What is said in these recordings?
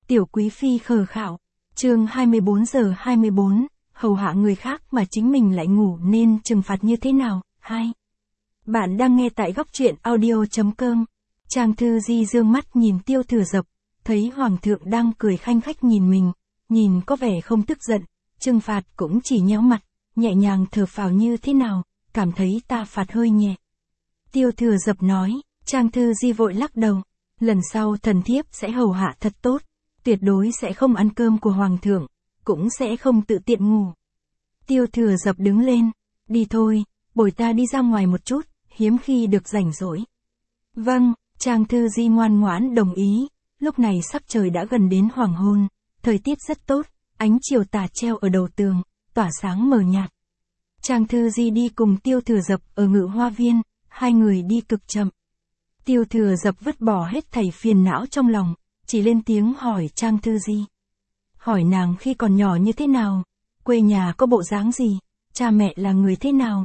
Tiểu quý phi khờ khạo. Chương 24 giờ 24, hầu hạ người khác mà chính mình lại ngủ nên trừng phạt như thế nào? 2. Bạn đang nghe tại góc truyện audio.com. Trang Thư Di dương mắt nhìn Tiêu Thừa Dập, thấy hoàng thượng đang cười khanh khách nhìn mình, nhìn có vẻ không tức giận, trừng phạt cũng chỉ nhéo mặt, nhẹ nhàng thở phào như thế nào, cảm thấy ta phạt hơi nhẹ. Tiêu Thừa Dập nói, Trang Thư Di vội lắc đầu, lần sau thần thiếp sẽ hầu hạ thật tốt, tuyệt đối sẽ không ăn cơm của hoàng thượng, cũng sẽ không tự tiện ngủ. Tiêu Thừa Dập đứng lên, đi thôi, bồi ta đi ra ngoài một chút, hiếm khi được rảnh rỗi. Vâng, Trang Thư Di ngoan ngoãn đồng ý, lúc này sắc trời đã gần đến hoàng hôn, thời tiết rất tốt, ánh chiều tà treo ở đầu tường, tỏa sáng mờ nhạt. Trang Thư Di đi cùng Tiêu Thừa Dập ở Ngự Hoa Viên, hai người đi cực chậm. Tiêu Thừa Dập vứt bỏ hết thảy phiền não trong lòng, chỉ lên tiếng hỏi Trang Thư Di. Hỏi nàng khi còn nhỏ như thế nào, quê nhà có bộ dáng gì, cha mẹ là người thế nào,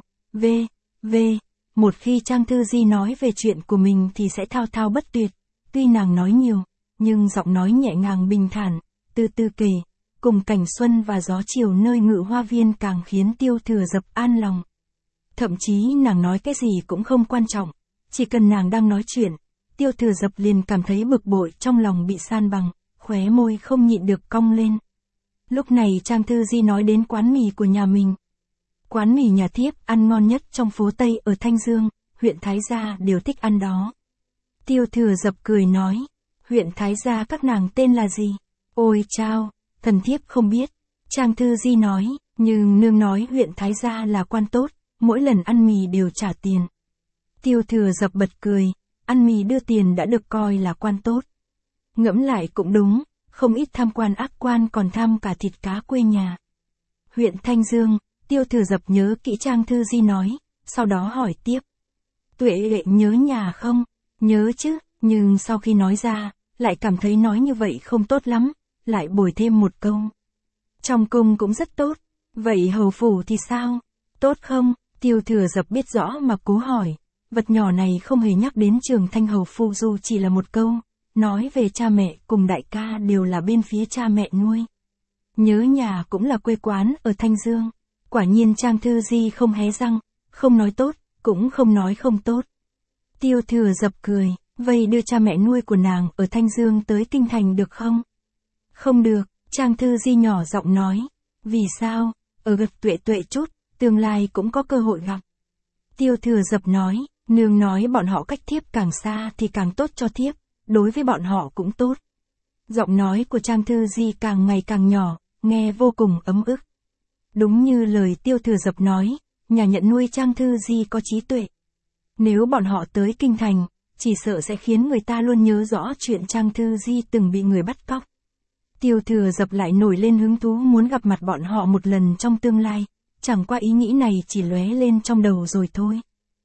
một khi Trang Thư Di nói về chuyện của mình thì sẽ thao thao bất tuyệt, tuy nàng nói nhiều, nhưng giọng nói nhẹ nhàng bình thản, từ từ kể, cùng cảnh xuân và gió chiều nơi Ngự Hoa Viên càng khiến Tiêu Thừa Dập an lòng. Thậm chí nàng nói cái gì cũng không quan trọng, chỉ cần nàng đang nói chuyện, Tiêu Thừa Dập liền cảm thấy bực bội trong lòng bị san bằng, khóe môi không nhịn được cong lên. Lúc này Trang Thư Di nói đến quán mì của nhà mình. Quán mì nhà thiếp ăn ngon nhất trong phố Tây ở Thanh Dương, huyện Thái Gia đều thích ăn đó. Tiêu Thừa Dập cười nói, huyện Thái Gia các nàng tên là gì? Ôi chao, thần thiếp không biết. Trang Thư Di nói, nhưng nương nói huyện Thái Gia là quan tốt, mỗi lần ăn mì đều trả tiền. Tiêu Thừa Dập bật cười, ăn mì đưa tiền đã được coi là quan tốt. Ngẫm lại cũng đúng, không ít tham quan ác quan còn tham cả thịt cá quê nhà. Huyện Thanh Dương, Tiêu Thừa Dập nhớ kỹ Trang Thư Di nói, sau đó hỏi tiếp. Tuệ Lệ nhớ nhà không? Nhớ chứ, nhưng sau khi nói ra, lại cảm thấy nói như vậy không tốt lắm, lại bồi thêm một câu. Trong cung cũng rất tốt, vậy hầu phủ thì sao? Tốt không? Tiêu Thừa Dập biết rõ mà cố hỏi, vật nhỏ này không hề nhắc đến Trường Thanh hầu phu dù chỉ là một câu, nói về cha mẹ cùng đại ca đều là bên phía cha mẹ nuôi. Nhớ nhà cũng là quê quán ở Thanh Dương. Quả nhiên Trang Thư Di không hé răng, không nói tốt, cũng không nói không tốt. Tiêu Thừa Dập cười, vậy đưa cha mẹ nuôi của nàng ở Thanh Dương tới Kinh Thành được không? Không được, Trang Thư Di nhỏ giọng nói. Vì sao? Ở gặp Tuệ Tuệ chút, tương lai cũng có cơ hội gặp. Tiêu Thừa Dập nói, nương nói bọn họ cách thiếp càng xa thì càng tốt cho thiếp, đối với bọn họ cũng tốt. Giọng nói của Trang Thư Di càng ngày càng nhỏ, nghe vô cùng ấm ức. Đúng như lời Tiêu Thừa Dập nói, nhà nhận nuôi Trang Thư Di có trí tuệ. Nếu bọn họ tới Kinh Thành, chỉ sợ sẽ khiến người ta luôn nhớ rõ chuyện Trang Thư Di từng bị người bắt cóc. Tiêu Thừa Dập lại nổi lên hứng thú muốn gặp mặt bọn họ một lần trong tương lai, chẳng qua ý nghĩ này chỉ lóe lên trong đầu rồi thôi.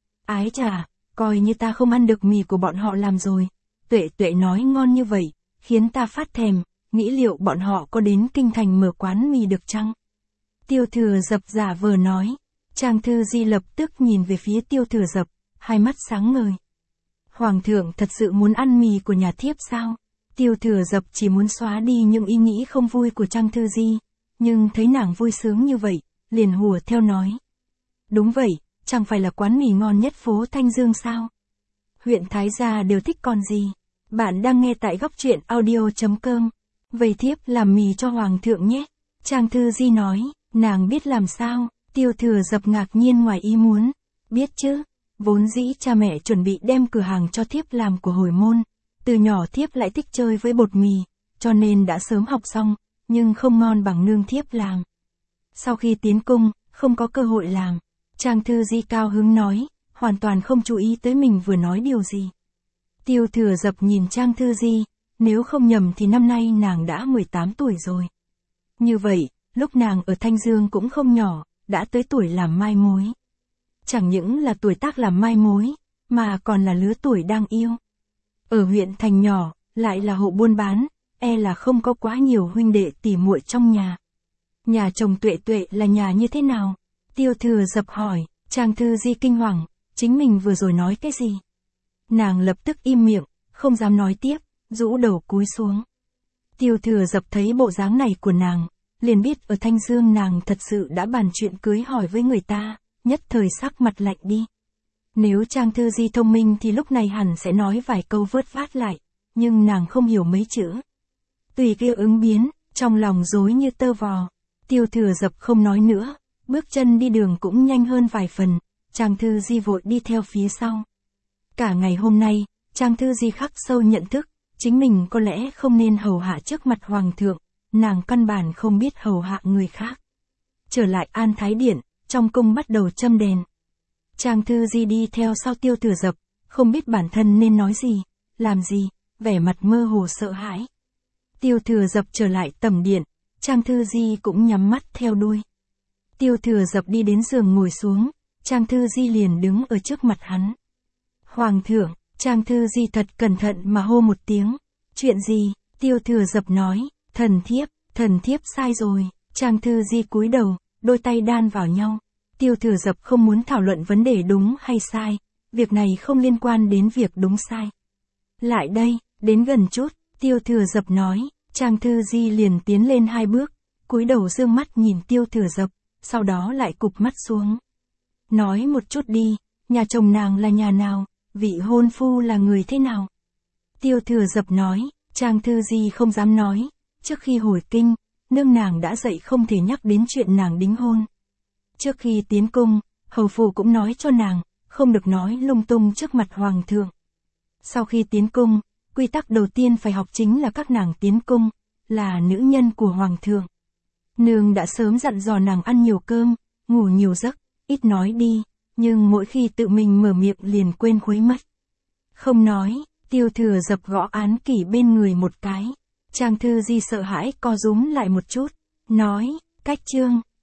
Ái chà, coi như ta không ăn được mì của bọn họ làm rồi. Tuệ Tuệ nói ngon như vậy, khiến ta phát thèm, nghĩ liệu bọn họ có đến Kinh Thành mở quán mì được chăng? Tiêu Thừa Dập giả vờ nói. Trang Thư Di lập tức nhìn về phía Tiêu Thừa Dập, hai mắt sáng ngời. Hoàng thượng thật sự muốn ăn mì của nhà thiếp sao? Tiêu Thừa Dập chỉ muốn xóa đi những ý nghĩ không vui của Trang Thư Di, nhưng thấy nàng vui sướng như vậy, liền hùa theo nói. Đúng vậy, chẳng phải là quán mì ngon nhất phố Thanh Dương sao? Huyện Thái Gia đều thích còn gì? Bạn đang nghe tại góc truyện audio.com. Vậy thiếp làm mì cho Hoàng thượng nhé. Trang Thư Di nói, nàng biết làm sao? Tiêu Thừa Dập ngạc nhiên ngoài ý muốn. Biết chứ, vốn dĩ cha mẹ chuẩn bị đem cửa hàng cho thiếp làm của hồi môn. Từ nhỏ thiếp lại thích chơi với bột mì, cho nên đã sớm học xong, nhưng không ngon bằng nương thiếp làm. Sau khi tiến cung, không có cơ hội làm. Trang Thư Di cao hứng nói, hoàn toàn không chú ý tới mình vừa nói điều gì. Tiêu Thừa Dập nhìn Trang Thư Di, nếu không nhầm thì năm nay nàng đã 18 tuổi rồi. Như vậy, lúc nàng ở Thanh Dương cũng không nhỏ, đã tới tuổi làm mai mối. Chẳng những là tuổi tác làm mai mối, mà còn là lứa tuổi đang yêu. Ở huyện thành nhỏ, lại là hộ buôn bán, là không có quá nhiều huynh đệ tỉ muội trong nhà. Nhà chồng Tuệ Tuệ là nhà như thế nào? Tiêu Thừa Dập hỏi. Trang Thư Di kinh hoàng, chính mình vừa rồi nói cái gì? Nàng lập tức im miệng, không dám nói tiếp, rũ đầu cúi xuống. Tiêu Thừa Dập thấy bộ dáng này của nàng, liền biết ở Thanh Dương nàng thật sự đã bàn chuyện cưới hỏi với người ta, nhất thời sắc mặt lạnh đi. Nếu Trang Thư Di thông minh thì lúc này hẳn sẽ nói vài câu vớt vát lại, nhưng nàng không hiểu mấy chữ. Tùy kia ứng biến, trong lòng rối như tơ vò. Tiêu Thừa Dập không nói nữa, bước chân đi đường cũng nhanh hơn vài phần, Trang Thư Di vội đi theo phía sau. Cả ngày hôm nay, Trang Thư Di khắc sâu nhận thức, chính mình có lẽ không nên hầu hạ trước mặt Hoàng thượng, nàng căn bản không biết hầu hạ người khác. Trở lại An Thái Điện, trong cung bắt đầu châm đèn. Trang Thư Di đi theo sau Tiêu Thừa Dập, không biết bản thân nên nói gì, làm gì, vẻ mặt mơ hồ sợ hãi. Tiêu Thừa Dập trở lại tầm điện, Trang Thư Di cũng nhắm mắt theo đuôi. Tiêu Thừa Dập đi đến giường ngồi xuống, Trang Thư Di liền đứng ở trước mặt hắn. Hoàng thượng, Trang Thư Di thật cẩn thận mà hô một tiếng. Chuyện gì? Tiêu Thừa Dập nói, thần thiếp sai rồi. Trang Thư Di cúi đầu, đôi tay đan vào nhau. Tiêu Thừa Dập không muốn thảo luận vấn đề đúng hay sai, việc này không liên quan đến việc đúng sai. Lại đây, đến gần chút, Tiêu Thừa Dập nói, Trang Thư Di liền tiến lên 2 bước, cúi đầu dương mắt nhìn Tiêu Thừa Dập, sau đó lại cụp mắt xuống. Nói một chút đi, nhà chồng nàng là nhà nào, vị hôn phu là người thế nào? Tiêu Thừa Dập nói, Trang Thư Di không dám nói, trước khi hồi kinh, nương nàng đã dạy không thể nhắc đến chuyện nàng đính hôn. Trước khi tiến cung, hầu phủ cũng nói cho nàng, không được nói lung tung trước mặt Hoàng thượng. Sau khi tiến cung, quy tắc đầu tiên phải học chính là các nàng tiến cung, là nữ nhân của Hoàng thượng. Nương đã sớm dặn dò nàng ăn nhiều cơm, ngủ nhiều giấc, ít nói đi, nhưng mỗi khi tự mình mở miệng liền quên khuấy mất. Không nói, Tiêu Thừa Dập gõ án kỷ bên người một cái. Trang Thư Di sợ hãi co rúm lại một chút, nói, cách chương.